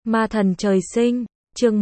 Ma thần trời sinh, chương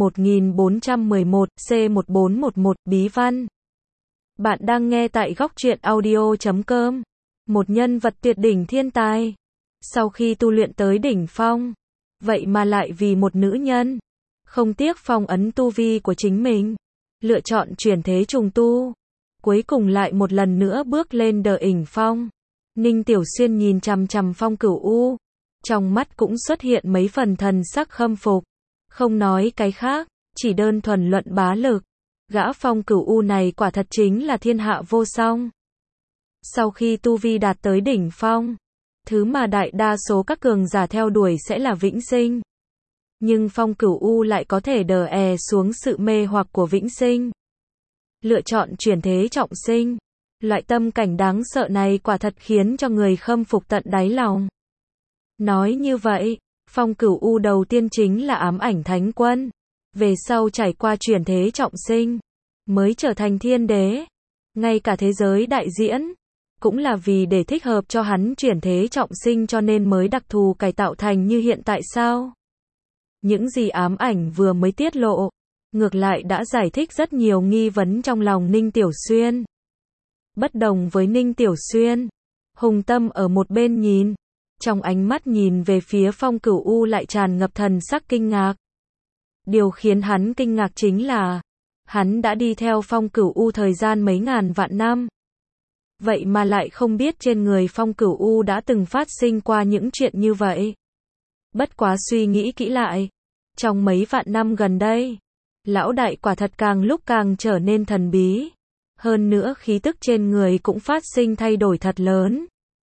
1411, C1411, Bí văn. Bạn đang nghe tại góc truyện audio.com. Một nhân vật tuyệt đỉnh thiên tài. Sau khi tu luyện tới đỉnh phong, vậy mà lại vì một nữ nhân, không tiếc phong ấn tu vi của chính mình, lựa chọn chuyển thế trùng tu. Cuối cùng lại một lần nữa bước lên đỉnh phong. Ninh Tiểu Xuyên nhìn chằm chằm Phong Cửu U, trong mắt cũng xuất hiện mấy phần thần sắc khâm phục. Không nói cái khác, chỉ đơn thuần luận bá lực, gã Phong Cửu U này quả thật chính là thiên hạ vô song. Sau khi tu vi đạt tới đỉnh phong, thứ mà đại đa số các cường giả theo đuổi sẽ là vĩnh sinh. Nhưng Phong Cửu U lại có thể đè xuống sự mê hoặc của vĩnh sinh, lựa chọn chuyển thế trọng sinh. Loại tâm cảnh đáng sợ này quả thật khiến cho người khâm phục tận đáy lòng. Nói như vậy, Phong Cửu U đầu tiên chính là ám ảnh thánh quân, về sau trải qua chuyển thế trọng sinh, mới trở thành thiên đế. Ngay cả thế giới đại diễn, cũng là vì để thích hợp cho hắn chuyển thế trọng sinh cho nên mới đặc thù cải tạo thành như hiện tại sao? Những gì ám ảnh vừa mới tiết lộ, ngược lại đã giải thích rất nhiều nghi vấn trong lòng Ninh Tiểu Xuyên. Bất đồng với Ninh Tiểu Xuyên, Hùng Tâm ở một bên nhìn, trong ánh mắt nhìn về phía Phong Cửu U lại tràn ngập thần sắc kinh ngạc. Điều khiến hắn kinh ngạc chính là, hắn đã đi theo Phong Cửu U thời gian mấy ngàn vạn năm. Vậy mà lại không biết trên người Phong Cửu U đã từng phát sinh qua những chuyện như vậy. Bất quá suy nghĩ kỹ lại, trong mấy vạn năm gần đây, lão đại quả thật càng lúc càng trở nên thần bí. Hơn nữa khí tức trên người cũng phát sinh thay đổi thật lớn.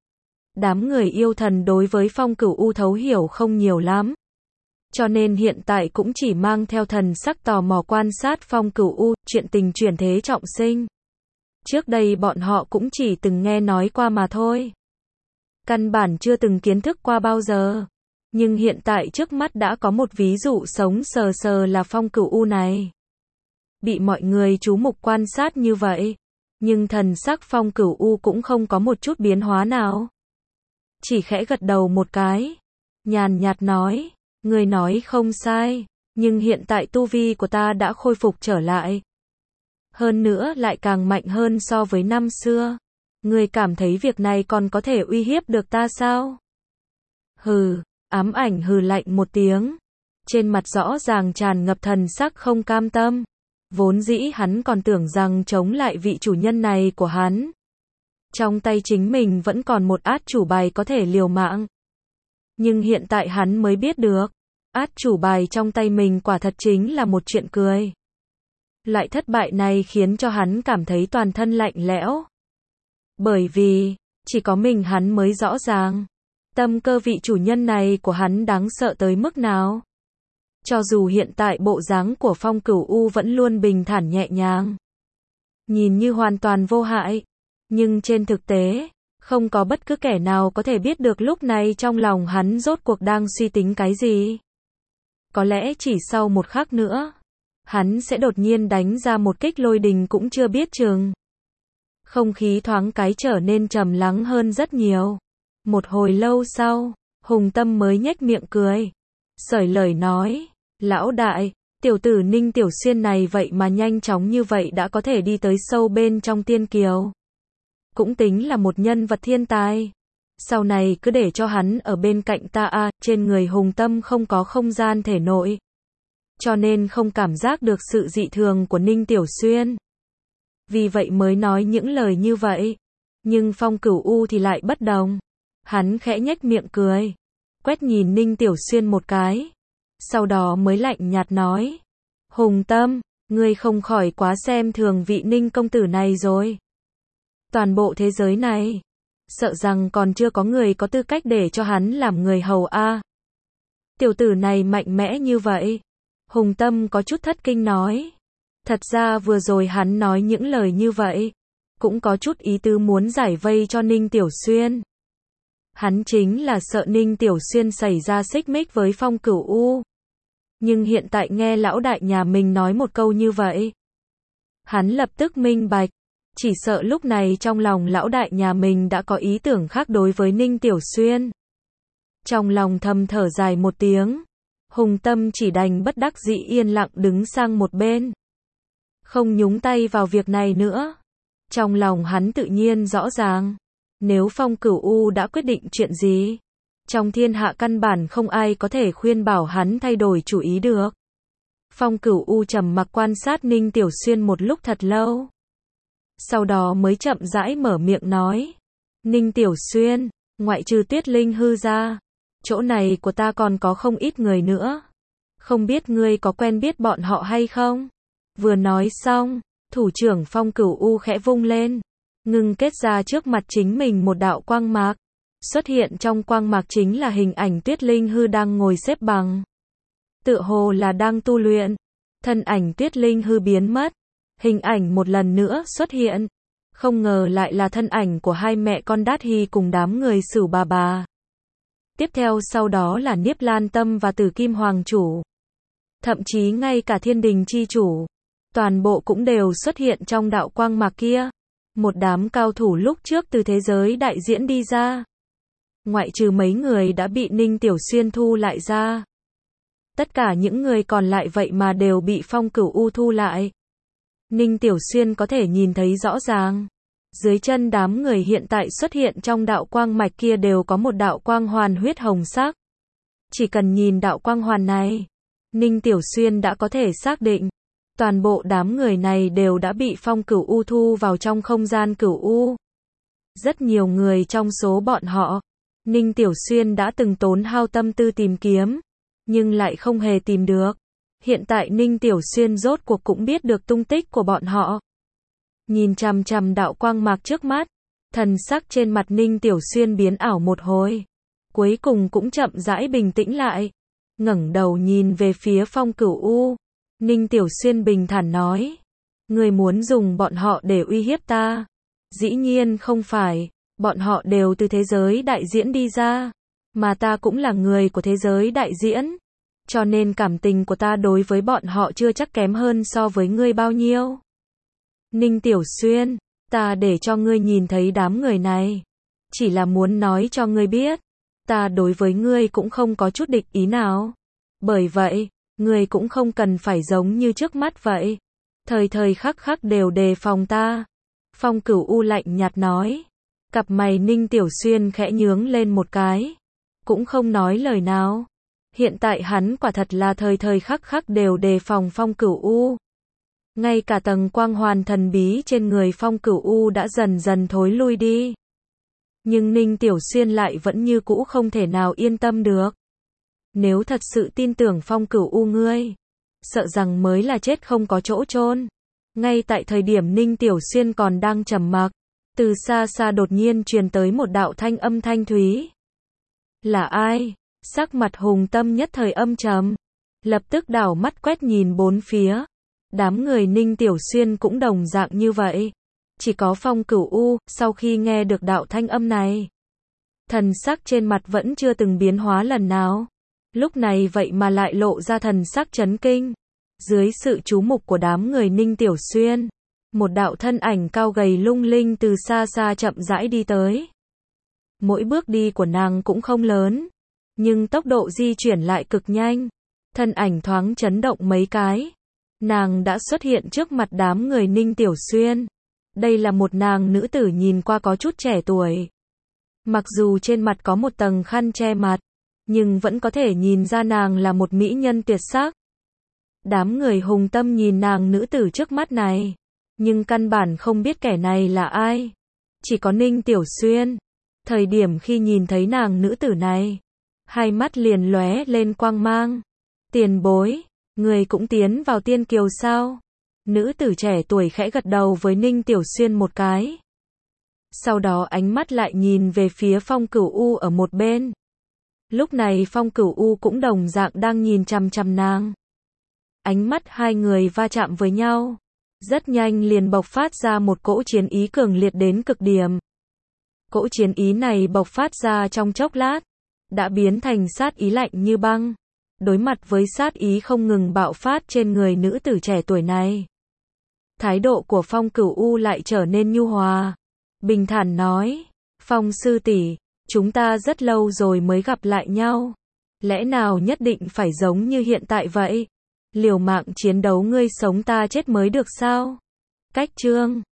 Đám người yêu thần đối với Phong Cửu U thấu hiểu không nhiều lắm, cho nên hiện tại cũng chỉ mang theo thần sắc tò mò quan sát Phong Cửu U, chuyện tình chuyển thế trọng sinh. Trước đây bọn họ cũng chỉ từng nghe nói qua mà thôi. Căn bản chưa từng kiến thức qua bao giờ. Nhưng hiện tại trước mắt đã có một ví dụ sống sờ sờ là Phong Cửu U này. Bị mọi người chú mục quan sát như vậy, nhưng thần sắc Phong Cửu U cũng không có một chút biến hóa nào. Chỉ khẽ gật đầu một cái, nhàn nhạt nói, người nói không sai, nhưng hiện tại tu vi của ta đã khôi phục trở lại. Hơn nữa lại càng mạnh hơn so với năm xưa. Người cảm thấy việc này còn có thể uy hiếp được ta sao? Hừ, ám ảnh hừ lạnh một tiếng. Trên mặt rõ ràng tràn ngập thần sắc không cam tâm. Vốn dĩ hắn còn tưởng rằng chống lại vị chủ nhân này của hắn, trong tay chính mình vẫn còn một át chủ bài có thể liều mạng. Nhưng hiện tại hắn mới biết được, át chủ bài trong tay mình quả thật chính là một chuyện cười. Loại thất bại này khiến cho hắn cảm thấy toàn thân lạnh lẽo. Bởi vì, chỉ có mình hắn mới rõ ràng, tâm cơ vị chủ nhân này của hắn đáng sợ tới mức nào. Cho dù hiện tại bộ dáng của Phong Cửu U vẫn luôn bình thản nhẹ nhàng, nhìn như hoàn toàn vô hại, nhưng trên thực tế, không có bất cứ kẻ nào có thể biết được lúc này trong lòng hắn rốt cuộc đang suy tính cái gì. Có lẽ chỉ sau một khắc nữa, hắn sẽ đột nhiên đánh ra một kích lôi đình cũng chưa biết chừng. Không khí thoáng cái trở nên trầm lắng hơn rất nhiều. Một hồi lâu sau, Hùng Tâm mới nhếch miệng cười, sởi lời nói, lão đại, tiểu tử Ninh Tiểu Xuyên này vậy mà nhanh chóng như vậy đã có thể đi tới sâu bên trong tiên kiều. Cũng tính là một nhân vật thiên tài. Sau này cứ để cho hắn ở bên cạnh ta a. Trên người Hùng Tâm không có không gian thể nội, cho nên không cảm giác được sự dị thường của Ninh Tiểu Xuyên. Vì vậy mới nói những lời như vậy. Nhưng Phong Cửu U thì lại bất đồng. Hắn khẽ nhếch miệng cười, quét nhìn Ninh Tiểu Xuyên một cái, sau đó mới lạnh nhạt nói, Hùng Tâm, ngươi không khỏi quá xem thường vị Ninh công tử này rồi. Toàn bộ thế giới này, sợ rằng còn chưa có người có tư cách để cho hắn làm người hầu a. Tiểu tử này mạnh mẽ như vậy. Hùng Tâm có chút thất kinh nói. Thật ra vừa rồi hắn nói những lời như vậy, cũng có chút ý tứ muốn giải vây cho Ninh Tiểu Xuyên. Hắn chính là sợ Ninh Tiểu Xuyên xảy ra xích mích với Phong Cửu U. Nhưng hiện tại nghe lão đại nhà mình nói một câu như vậy, hắn lập tức minh bạch, chỉ sợ lúc này trong lòng lão đại nhà mình đã có ý tưởng khác đối với Ninh Tiểu Xuyên. Trong lòng thầm thở dài một tiếng, Hùng Tâm chỉ đành bất đắc dĩ yên lặng đứng sang một bên. Không nhúng tay vào việc này nữa. Trong lòng hắn tự nhiên rõ ràng. Nếu Phong Cửu U đã quyết định chuyện gì, trong thiên hạ căn bản không ai có thể khuyên bảo hắn thay đổi chủ ý được. Phong Cửu U trầm mặc quan sát Ninh Tiểu Xuyên một lúc thật lâu. Sau đó mới chậm rãi mở miệng nói. Ninh Tiểu Xuyên, ngoại trừ Tuyết Linh Hư ra, chỗ này của ta còn có không ít người nữa. Không biết ngươi có quen biết bọn họ hay không? Vừa nói xong, thủ trưởng Phong Cửu U khẽ vung lên, ngưng kết ra trước mặt chính mình một đạo quang mạc. Xuất hiện trong quang mạc chính là hình ảnh Tuyết Linh Hư đang ngồi xếp bằng. Tựa hồ là đang tu luyện. Thân ảnh Tuyết Linh Hư biến mất. Hình ảnh một lần nữa xuất hiện. Không ngờ lại là thân ảnh của hai mẹ con Đát Hy cùng đám người Sửu bà. Tiếp theo sau đó là Niếp Lan Tâm và Tử Kim Hoàng Chủ. Thậm chí ngay cả Thiên Đình Chi Chủ. Toàn bộ cũng đều xuất hiện trong đạo quang mạc kia. Một đám cao thủ lúc trước từ thế giới đại diễn đi ra. Ngoại trừ mấy người đã bị Ninh Tiểu Xuyên thu lại ra. Tất cả những người còn lại vậy mà đều bị Phong Cửu U thu lại. Ninh Tiểu Xuyên có thể nhìn thấy rõ ràng. Dưới chân đám người hiện tại xuất hiện trong đạo quang mạch kia đều có một đạo quang hoàn huyết hồng sắc. Chỉ cần nhìn đạo quang hoàn này, Ninh Tiểu Xuyên đã có thể xác định. Toàn bộ đám người này đều đã bị Phong Cửu U thu vào trong không gian Cửu U. Rất nhiều người trong số bọn họ, Ninh Tiểu Xuyên đã từng tốn hao tâm tư tìm kiếm, nhưng lại không hề tìm được. Hiện tại Ninh Tiểu Xuyên rốt cuộc cũng biết được tung tích của bọn họ. Nhìn chằm chằm đạo quang mạc trước mắt, thần sắc trên mặt Ninh Tiểu Xuyên biến ảo một hồi. Cuối cùng cũng chậm rãi bình tĩnh lại. Ngẩng đầu nhìn về phía Phong Cửu U. Ninh Tiểu Xuyên bình thản nói. Người muốn dùng bọn họ để uy hiếp ta? Dĩ nhiên không phải. Bọn họ đều từ thế giới đại diễn đi ra. Mà ta cũng là người của thế giới đại diễn. Cho nên cảm tình của ta đối với bọn họ chưa chắc kém hơn so với ngươi bao nhiêu. Ninh Tiểu Xuyên, ta để cho ngươi nhìn thấy đám người này. Chỉ là muốn nói cho ngươi biết. Ta đối với ngươi cũng không có chút địch ý nào. Bởi vậy, ngươi cũng không cần phải giống như trước mắt vậy. Thời thời khắc khắc đều đề phòng ta. Phong Cửu U lạnh nhạt nói. Cặp mày Ninh Tiểu Xuyên khẽ nhướng lên một cái. Cũng không nói lời nào. Hiện tại hắn quả thật là thời thời khắc khắc đều đề phòng Phong Cửu U. Ngay cả tầng quang hoàn thần bí trên người Phong Cửu U đã dần dần thối lui đi. Nhưng Ninh Tiểu Xuyên lại vẫn như cũ không thể nào yên tâm được. Nếu thật sự tin tưởng Phong Cửu U ngươi, sợ rằng mới là chết không có chỗ chôn. Ngay tại thời điểm Ninh Tiểu Xuyên còn đang trầm mặc, từ xa xa đột nhiên truyền tới một đạo thanh âm thanh thúy. Là ai? Sắc mặt Hùng Tâm nhất thời âm trầm, lập tức đảo mắt quét nhìn bốn phía. Đám người Ninh Tiểu Xuyên cũng đồng dạng như vậy. Chỉ có Phong Cửu U, sau khi nghe được đạo thanh âm này, thần sắc trên mặt vẫn chưa từng biến hóa lần nào. Lúc này vậy mà lại lộ ra thần sắc chấn kinh. Dưới sự chú mục của đám người Ninh Tiểu Xuyên, một đạo thân ảnh cao gầy lung linh từ xa xa chậm rãi đi tới. Mỗi bước đi của nàng cũng không lớn, nhưng tốc độ di chuyển lại cực nhanh. Thân ảnh thoáng chấn động mấy cái, nàng đã xuất hiện trước mặt đám người Ninh Tiểu Xuyên. Đây là một nàng nữ tử nhìn qua có chút trẻ tuổi. Mặc dù trên mặt có một tầng khăn che mặt, nhưng vẫn có thể nhìn ra nàng là một mỹ nhân tuyệt sắc. Đám người Hùng Tâm nhìn nàng nữ tử trước mắt này, nhưng căn bản không biết kẻ này là ai. Chỉ có Ninh Tiểu Xuyên, thời điểm khi nhìn thấy nàng nữ tử này, hai mắt liền lóe lên quang mang. Tiền bối, người cũng tiến vào tiên kiều sao? Nữ tử trẻ tuổi khẽ gật đầu với Ninh Tiểu Xuyên một cái. Sau đó ánh mắt lại nhìn về phía Phong Cửu U ở một bên. Lúc này Phong Cửu U cũng đồng dạng đang nhìn chằm chằm nàng. Ánh mắt hai người va chạm với nhau, rất nhanh liền bộc phát ra một cỗ chiến ý cường liệt đến cực điểm. Cỗ chiến ý này bộc phát ra trong chốc lát, đã biến thành sát ý lạnh như băng. Đối mặt với sát ý không ngừng bạo phát trên người nữ tử trẻ tuổi này, thái độ của Phong Cửu U lại trở nên nhu hòa, bình thản nói, Phong sư tỷ, chúng ta rất lâu rồi mới gặp lại nhau. Lẽ nào nhất định phải giống như hiện tại vậy? Liều mạng chiến đấu ngươi sống ta chết mới được sao? Cách chương